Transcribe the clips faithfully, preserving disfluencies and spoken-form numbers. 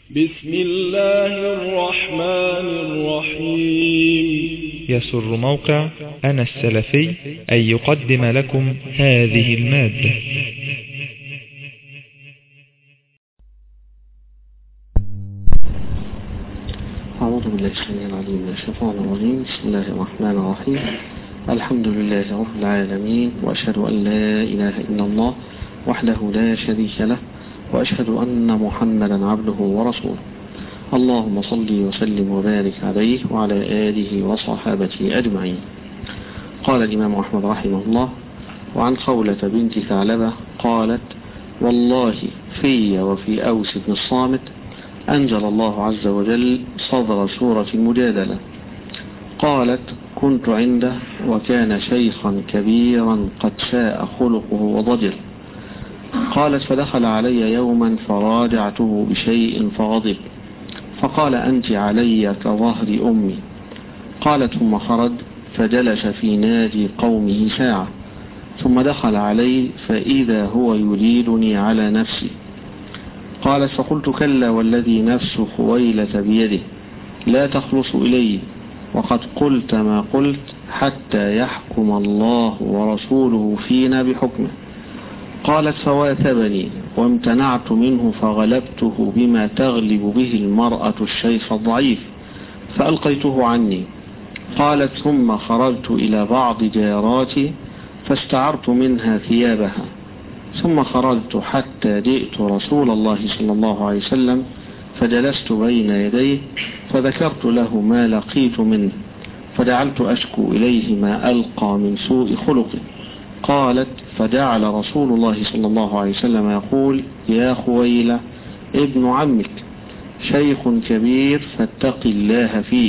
بسم الله الرحمن الرحيم. يسر موقع أنا السلفي أن يقدم لكم هذه المادة. أعوذ بالله السميع العليم من الشيطان الرجيم. بسم الله الرحمن الرحيم. الحمد لله رب العالمين، وأشهد أن لا إله إلا الله وحده لا شريك له، وأشهد أن محمدا عبده ورسوله. اللهم صل وسلم وبارك عليه وعلى آله وصحابته أجمعين. قال الإمام أحمد رحمه الله: وعن خولة بنت ثعلبة قالت: والله في وفي أوس بن الصامت أنزل الله عز وجل صدر سورة المجادلة. قالت: كنت عنده وكان شيخا كبيرا قد ساء خلقه وضجر. قالت: فدخل علي يوما فراجعته بشيء فغضب، فقال: أنت علي كظهر أمي. قالت: ثم خرج فجلس في نادي قومه ساعة، ثم دخل علي فإذا هو يريدني على نفسي. قالت: فقلت: كلا والذي نفس خويلة بيده لا تخلص إلي، وقد قلت ما قلت حتى يحكم الله ورسوله فينا بحكمه. قالت: فواثبني وامتنعت منه فغلبته بما تغلب به المرأة الشيخ الضعيف فألقيته عني. قالت: ثم خرجت إلى بعض جاراتي فاستعرت منها ثيابها، ثم خرجت حتى جئت رسول الله صلى الله عليه وسلم فجلست بين يديه فذكرت له ما لقيت منه، فجعلت أشكو إليه ما ألقى من سوء خلقه. قالت: فجعل رسول الله صلى الله عليه وسلم يقول: يا خويلة ابن عمك شيخ كبير فاتق الله فيه.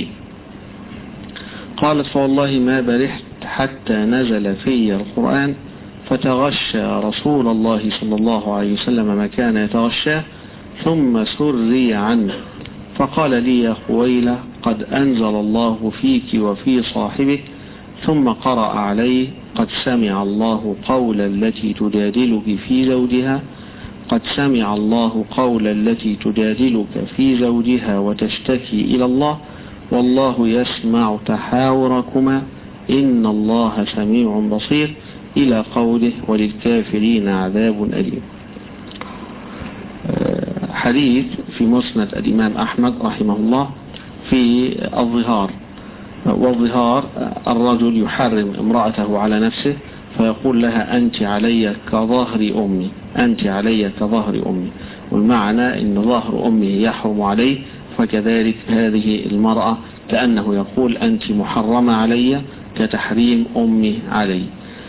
قالت: فوالله ما برحت حتى نزل في القرآن فتغشى رسول الله صلى الله عليه وسلم ما كان يتغشاه، ثم سري عنه فقال لي: يا خويلة قد أنزل الله فيك وفي صاحبك، ثم قرأ عليه: قد سمع الله قول التي تجادلك في زوجها قد سمع الله قول التي تجادلك في زوجها وتشتكي إلى الله، والله يسمع تحاوركما إن الله سميع بصير، إلى قوله: وللكافرين عذاب أليم. حديث في مسند الإمام أحمد رحمه الله في الظهار. والظهار الرجل يحرم امرأته على نفسه فيقول لها: أنت علي كظهر أمي، أنت علي كظهر أمي، والمعنى أن ظهر أمه يحرم عليه، فكذلك هذه المرأة كأنه يقول: أنت محرمة علي كتحريم أمي علي.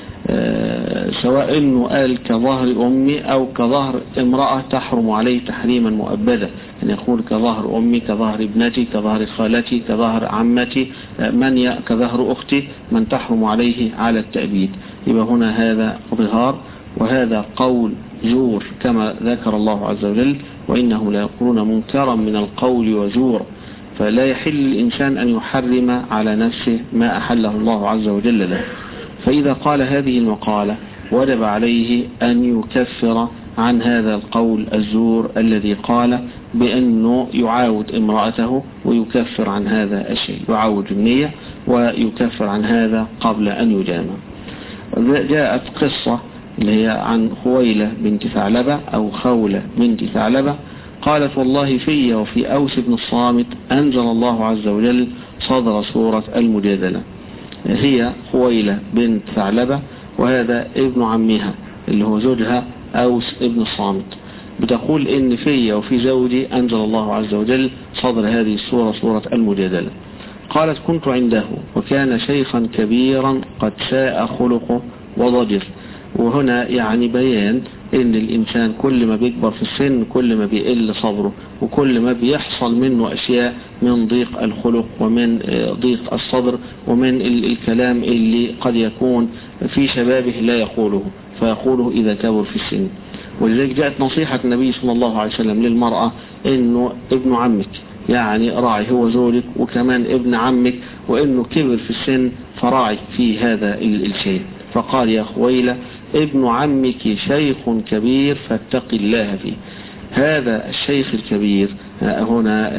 أه سواء أنه قال كظهر أمي أو كظهر امرأة تحرم عليه تحريما مؤبدا، أن يقول كظهر أمي، كظهر ابنتي، كظهر خالتي، كظهر عمتي، من ي... كظهر أختي، من تحرم عليه على التأبيد. يبقى هنا هذا ظهار، وهذا قول زور كما ذكر الله عز وجل: وإنهم لا يقولون منكرا من القول وزور. فلا يحل الإنسان أن يحرم على نفسه ما أحله الله عز وجل له. فإذا قال هذه المقالة وجب عليه أن يكفر عن هذا القول الزور الذي قال بأنه يعاود امرأته، ويكفر عن هذا الشيء، يعاود النية ويكفر عن هذا قبل أن يجامع. جاءت قصة اللي هي عن خويلة بنت ثعلبة أو خولة بنت ثعلبة قالت: والله في وفي أوس بن الصامت أنزل الله عز وجل صدر سورة المجادلة. هي خويلة بنت ثعلبة، وهذا ابن عمها اللي هو زوجها أوس ابن الصامت. بتقول إن في وفي زوجي أنزل الله عز وجل صدر هذه السورة سورة المجادلة. قالت: كنت عنده وكان شيخا كبيرا قد ساء خلقه وضجر. وهنا يعني بيان ان الانسان كل ما بيكبر في السن كل ما بيقل صبره، وكل ما بيحصل منه اشياء من ضيق الخلق ومن ضيق الصدر ومن الكلام اللي قد يكون في شبابه لا يقوله فيقوله اذا كبر في السن. ولذلك جاءت نصيحة النبي صلى الله عليه وسلم للمرأة انه ابن عمك يعني راعي هو زوجك، وكمان ابن عمك، وانه كبر في السن فراعي في هذا الشيء. فقال: يا خويلة ابن عمك شيخ كبير فاتق الله فيه. هذا الشيخ الكبير هنا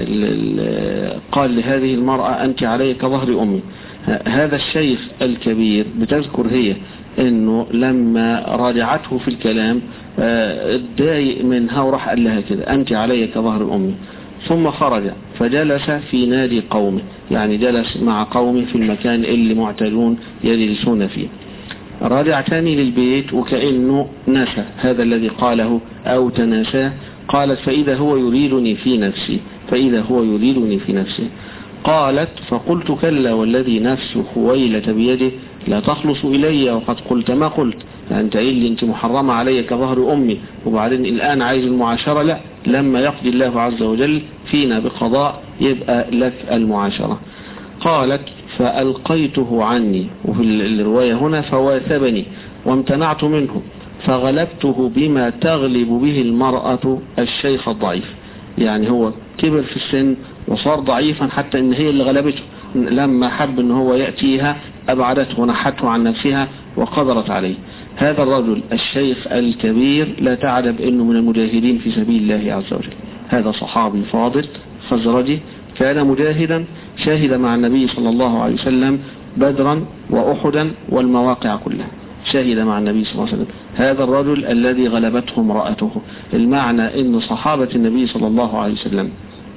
قال لهذه المرأة أنت علي كظهر أمي. هذا الشيخ الكبير بتذكر هي انه لما راجعته في الكلام اتضايق منها وراح قال لها كده أنت علي كظهر أمي. ثم خرج فجلس في نادي قومه، يعني جلس مع قومه في المكان اللي معتادون يجلسون فيه. رجع تاني للبيت وكأنه نسى هذا الذي قاله أو تناساه. قالت فإذا هو يريدني في نفسي فإذا هو يريدني في نفسي قالت فقلت كلا والذي نفس خويلة بيده لا تخلص إلي وقد قلت ما قلت. يعني أنت إيه اللي أنت محرمة علي كظهر أمي وبعدين الآن عايز المعاشرة؟ لا، لما يقضي الله عز وجل فينا بقضاء يبقى لك المعاشرة. قالت فألقيته عني، وفي الرواية هنا فواثبني وامتنعت منه فغلبته بما تغلب به المرأة الشيخ الضعيف. يعني هو كبر في السن وصار ضعيفا حتى ان هي اللي غلبته، لما حب ان هو يأتيها أبعدته ونحته عن نفسها وقدرت عليه. هذا الرجل الشيخ الكبير لا تعجب انه من المجاهدين في سبيل الله عز وجل. هذا صحابي فاضل خزرجي كان مجاهدا، شاهد مع النبي صلى الله عليه وسلم بدرا وأحدا والمواقع كلها، شاهد مع النبي صلى الله عليه وسلم. هذا الرجل الذي غلبته امرأته. المعنى ان صحابة النبي صلى الله عليه وسلم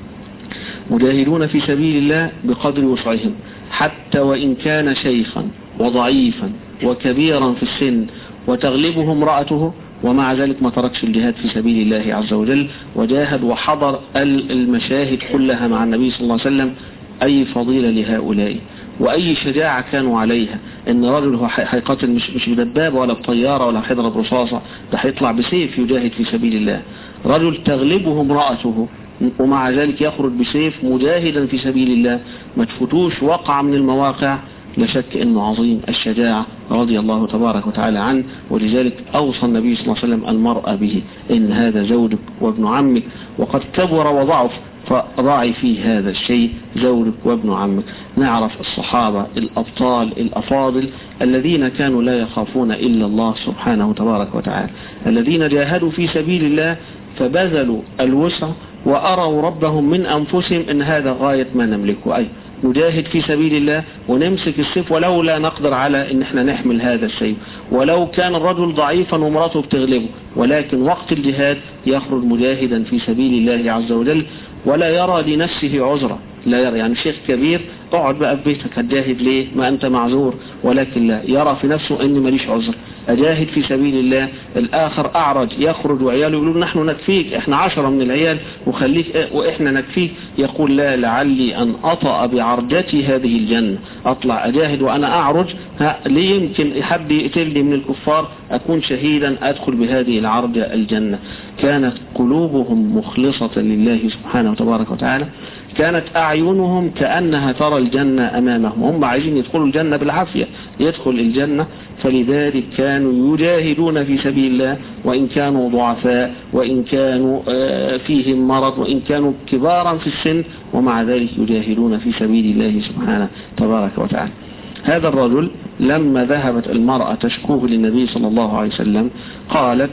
مجاهدون في سبيل الله بقدر وسعهم، حتى وإن كان شيخا وضعيفا وكبيرا في السن وتغلبه امرأته، ومع ذلك ما تركش الجهاد في سبيل الله عز وجل وجاهد وحضر المشاهد كلها مع النبي صلى الله عليه وسلم. أي فضيلة لهؤلاء وأي شجاعة كانوا عليها. إن رجل هو هيقاتل مش مش بدبابة ولا بطيارة ولا هيضرب رصاصة، ده هيطلع بسيف يجاهد في سبيل الله. رجل تغلبه امرأته ومع ذلك يخرج بسيف مجاهدا في سبيل الله، ما تفوتوش وقع من المواقع. لا شك انه عظيم الشجاعة رضي الله تبارك وتعالى عنه. ولذلك اوصى النبي صلى الله عليه وسلم المرأة به ان هذا زوجك وابن عمك وقد كبر وضعف فراعي فيه هذا الشيء زوجك وابن عمك. نعرف الصحابة الأبطال الأفاضل الذين كانوا لا يخافون إلا الله سبحانه تبارك وتعالى، الذين جاهدوا في سبيل الله فبذلوا الوسع وأروا ربهم من أنفسهم إن هذا غاية ما نملكه، أي نجاهد في سبيل الله ونمسك السيف ولو لا نقدر على إن احنا نحمل هذا السيف، ولو كان الرجل ضعيفا ومراته بتغلبه، ولكن وقت الجهاد يخرج مجاهدا في سبيل الله عز وجل ولا يرى لنفسه عذرا. لا يرى يعني شيخ كبير اقعد بقى في بيتك هتجاهد ليه ما أنت معذور، ولكن لا يرى في نفسه أني ماليش عذر أجاهد في سبيل الله. الآخر أعرج يخرج وعياله يقولون نحن نكفيك، احنا عشرة من العيال وخليك وإحنا نكفيك. يقول لا، لعلي أن أطأ بعرجتي هذه الجنة، أطلع أجاهد وأنا أعرج ليه يمكن حد يقتلني من الكفار أكون شهيدا أدخل بهذه العرجة الجنة. كانت قلوبهم مخلصة لله سبحانه وتبارك وتعالى، كانت أعينهم كأنها ترى الجنة أمامهم، هم عايزين يدخلوا الجنة بالعافية يدخل الجنة. فلذلك كانوا يجاهدون في سبيل الله وإن كانوا ضعفاء وإن كانوا فيهم مرض وإن كانوا كبارا في السن، ومع ذلك يجاهدون في سبيل الله سبحانه تبارك وتعالى. هذا الرجل لما ذهبت المرأة تشكوه للنبي صلى الله عليه وسلم قالت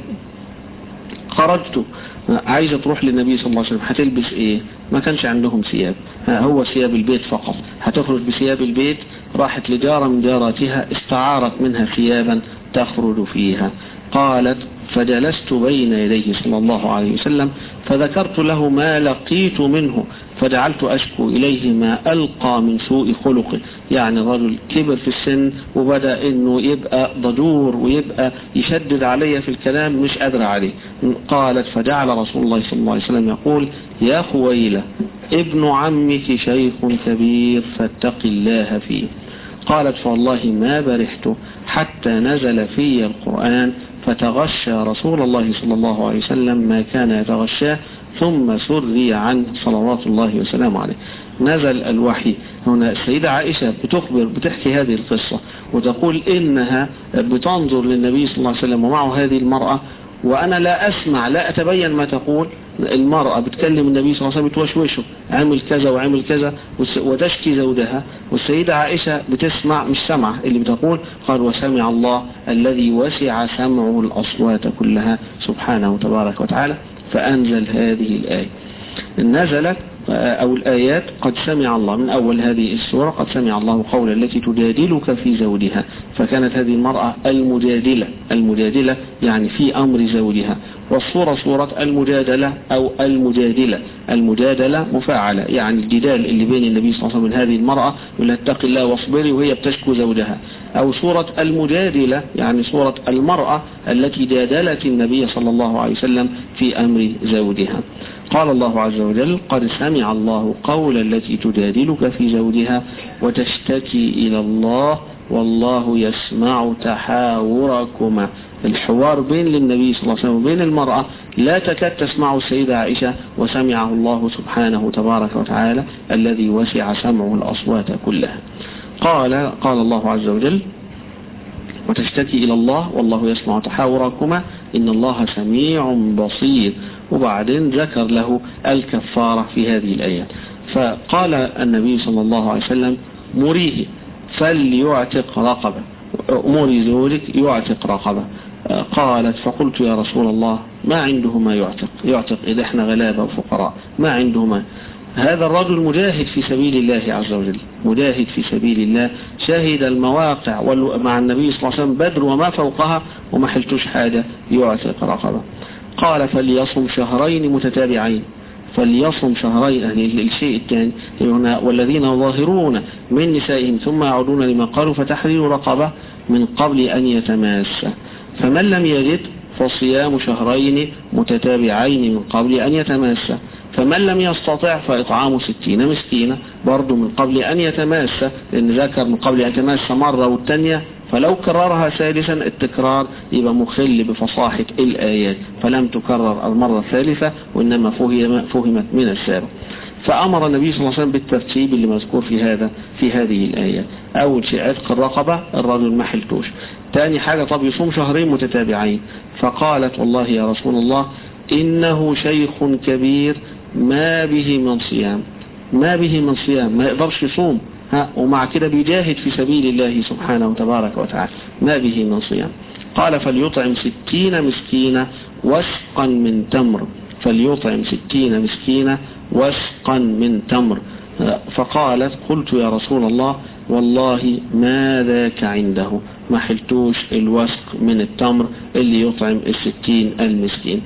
خرجت عايزة تروح للنبي صلى الله عليه وسلم، هتلبس ايه؟ ما كانش عندهم ثياب، هو ثياب البيت فقط، هتخرج بثياب البيت. راحت لجارة من جاراتها استعارت منها ثيابا تخرج فيها. قالت فجلست بين يديه صلى الله عليه وسلم فذكرت له ما لقيت منه فجعلت أشكو إليه ما ألقى من سوء خلقه. يعني الرجل كبر في السن وبدأ إنه يبقى ضجور ويبقى يشدد علي في الكلام مش قادر عليه. قالت فجعل رسول الله صلى الله عليه وسلم يقول يا خويلة ابن عمك شيخ كبير فاتق الله فيه. قالت فوالله ما برحت حتى نزل في القرآن فتغشى رسول الله صلى الله عليه وسلم ما كان يتغشاه ثم سري عنه صلوات الله وسلامه عليه. نزل الوحي. هنا السيدة عائشة بتخبر بتحكي هذه القصة وتقول إنها بتنظر للنبي صلى الله عليه وسلم ومعه هذه المرأة وأنا لا أسمع لا أتبين ما تقول. المرأة بتكلم النبي صلى الله عليه وسلم بتوشوشه عمل كذا وعمل كذا وتشكي زوجها، والسيدة عائشة بتسمع مش سمع اللي بتقول. قال وسمع الله الذي وسع سمعه الأصوات كلها سبحانه تبارك وتعالى. فأنزل هذه الآية. نزلت أو الآيات قد سمع الله من أول هذه السورة قد سمع الله قول التي تجادلك في زوجها، فكانت هذه المرأة المجادلة المجادلة يعني في أمر زوجها. والصورة صورة المجادلة أو المجادلة، المجادلة مفاعلة يعني الجدال اللي بين النبي صلى الله عليه وسلم من هذه المرأة يقول اتق الله واصبري وهي بتشكو زوجها، أو صورة المجادلة يعني صورة المرأة التي جادلت النبي صلى الله عليه وسلم في أمر زوجها. قال الله عز وجل قد سمع الله قول التي تجادلك في زوجها وتشتكي إلى الله والله يسمع تحاوركما. الحوار بين النبي صلى الله عليه وسلم وبين المرأة لا تكاد تسمع السيدة عائشة، وسمعه الله سبحانه تبارك وتعالى الذي وسع سمعه الأصوات كلها. قال قال الله عز وجل وتشتكي إلى الله والله يسمع تحاوركما إن الله سميع بصير. وبعدين ذكر له الكفارة في هذه الآية، فقال النبي صلى الله عليه وسلم مريه فليعتق رقبة، أموري زوجك يعتق رقبة. قالت فقلت يا رسول الله ما عنده ما يعتق يعتق إذا احنا غلابة وفقراء ما عنده ما. هذا الرجل مجاهد في سبيل الله عز وجل، مجاهد في سبيل الله، شاهد المواقع مع النبي صلى الله عليه وسلم بدر وما فوقها وما حلتوش حاجة يعتق رقبة. قال فليصم شهرين متتابعين، فليصم شهرين يعني الشيء الثاني والذين ظاهرون من نسائهم ثم يعودون لما قالوا فتحرير رقبة من قبل أن يتماس، فمن لم يجد فصيام شهرين متتابعين من قبل أن يتماس، فمن لم يستطع فإطعام ستين مسكينة برضو من قبل أن يتماس، لأن ذكر من قبل أن يتماس مرة والثانية، فلو كررها ثالثا التكرار يبقى مخل بفصاحة الآيات، فلم تكرر المرة الثالثة وإنما فهمت من السابق. فأمر النبي صلى الله عليه وسلم بالترتيب اللي مذكور في هذا في هذه الآية. أول شيء عتق الرقبة الرجل ما حلتوش. ثاني حاجة طب يصوم شهرين متتابعين، فقالت والله يا رسول الله إنه شيخ كبير ما به من صيام، ما به من صيام ما يقدرش يصوم، ها ومع كده بيجاهد في سبيل الله سبحانه تبارك وتعالى ما به من صيام. قال فليطعم ستين مسكينة وسقا من تمر، فليطعم ستين مسكينة وسقا من تمر. فقالت قلت يا رسول الله والله ما ذاك عنده، ما حلتوش الوسق من التمر اللي يطعم الستين المسكين.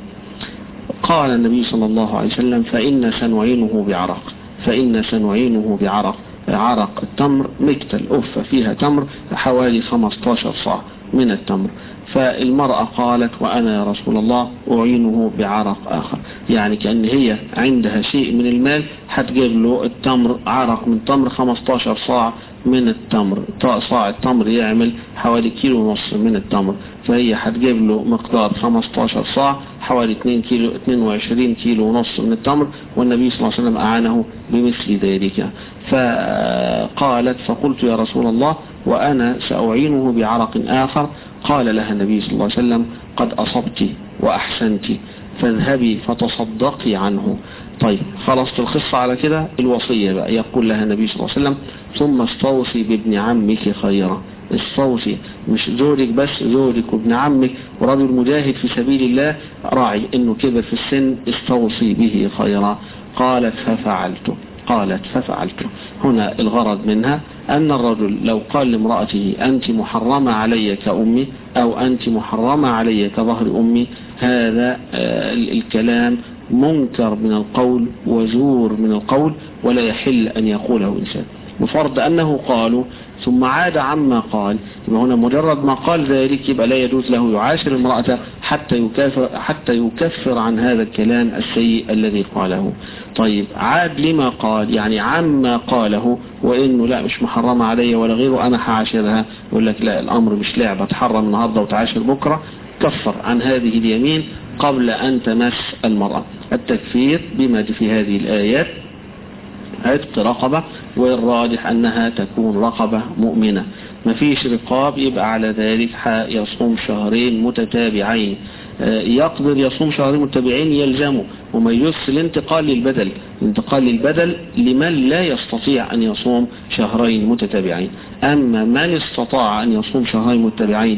قال النبي صلى الله عليه وسلم فإن سنعينه بعرق، فإن سنعينه بعرق. عرق التمر مكتل أفة فيها تمر حوالي خمستاشر صاع من التمر. فالمرأة قالت وأنا يا رسول الله أعينه بعرق آخر، يعني كأن هي عندها شيء من المال هتجيب له التمر عرق من تمر خمستاشر صاع من التمر، صاع التمر يعمل حوالي كيلو ونص من التمر، فهي هتجيب له مقدار خمستاشر صاع حوالي اتنين كيلو اتنين وعشرين كيلو ونص من التمر، والنبي صلى الله عليه وسلم أعانه بمثل ذلك. فقالت فقلت يا رسول الله وأنا سأعينه بعرق آخر. قال لها النبي صلى الله عليه وسلم قد أصبت وأحسنت فاذهبي فتصدقي عنه. طيب خلصت القصة على كده، الوصية بقى يقول لها النبي صلى الله عليه وسلم ثم استوصي بابن عمك خيرا. استوصي مش زوجك بس، زوجك وابن عمك ورجل مجاهد في سبيل الله راعي انه كبر في السن استوصي به خيرا. قالت ففعلت قالت ففعلت هنا الغرض منها أن الرجل لو قال لامرأته أنت محرمة علي كأمي أو أنت محرمة علي كظهر أمي، هذا الكلام منكر من القول وزور من القول ولا يحل أن يقوله إنسان، بفرض أنه قالوا ثم عاد عما قال. يبقى هنا مجرد ما قال ذلك يبقى لا يجوز له يعاشر امرأته حتى يكفر, حتى يكفر عن هذا الكلام السيء الذي قاله. طيب عاد لما قال يعني عما قاله وإنه لا مش محرمة علي ولا غيره أنا هعاشرها، يقول لك لا الأمر مش لعبة تحرم النهاردة وتعاشر بكرة، كفر عن هذه اليمين قبل أن تمس المرأة. التكفير بما في هذه الآيات عتق رقبة، والراجح أنها تكون رقبة مؤمنة. ما فيش رقاب يبقى على ذلك يصوم شهرين متتابعين، يقدر يصوم شهرين متتابعين يلزمه وما يجوز الانتقال للبدل، الانتقال للبدل لمن لا يستطيع أن يصوم شهرين متتابعين. أما من استطاع أن يصوم شهرين متتابعين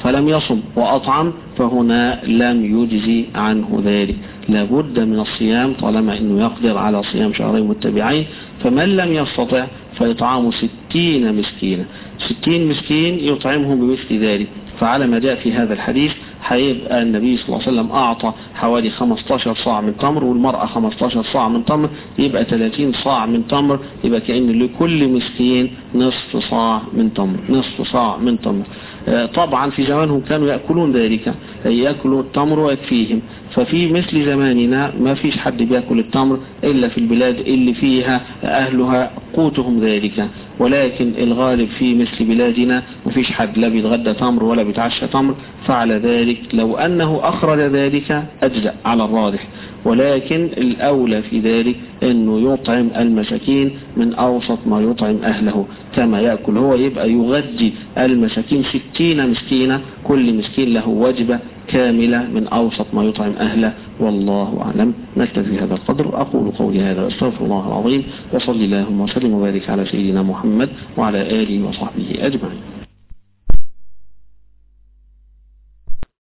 فلم يصم وأطعم فهنا لم يجزي عنه ذلك، لابد من الصيام طالما أنه يقدر على صيام شهرين متبعين. فمن لم يستطع فإطعام ستين مسكينا، ستين مسكين يطعمهم بمثل ذلك. فعلى ما جاء في هذا الحديث هيبقى النبي صلى الله عليه وسلم أعطى حوالي خمستاشر صاع من تمر، والمرأة خمستاشر صاع من تمر، يبقى ثلاثين صاع من تمر، يبقى كأن لكل مسكين نصف صاع من تمر، نصف صاع من تمر. طبعا في زمانهم كانوا يأكلون ذلك، يأكلوا التمر ويكفيهم. ففي مثل زماننا ما فيش حد بيأكل التمر إلا في البلاد اللي فيها أهلها قوتهم ذلك، ولكن الغالب في مثل بلادنا ما فيش حد لا بيتغدى تمر ولا بيتعشى تمر. فعلى ذلك لو أنه أخرج ذلك أجزأ على الراجح، ولكن الأولى في ذلك أنه يطعم المساكين من أوسط ما يطعم أهله كما يأكل هو، يبقى يغذي المساكين ستين مسكينة، كل مسكين له وجبة كاملة من أوسط ما يطعم أهله. والله أعلم. نكتفي هذا القدر. أقول قولي هذا واستغفر الله العظيم، وصلي اللهم وسلم وبارك على سيدنا محمد وعلى آله وصحبه أجمعين.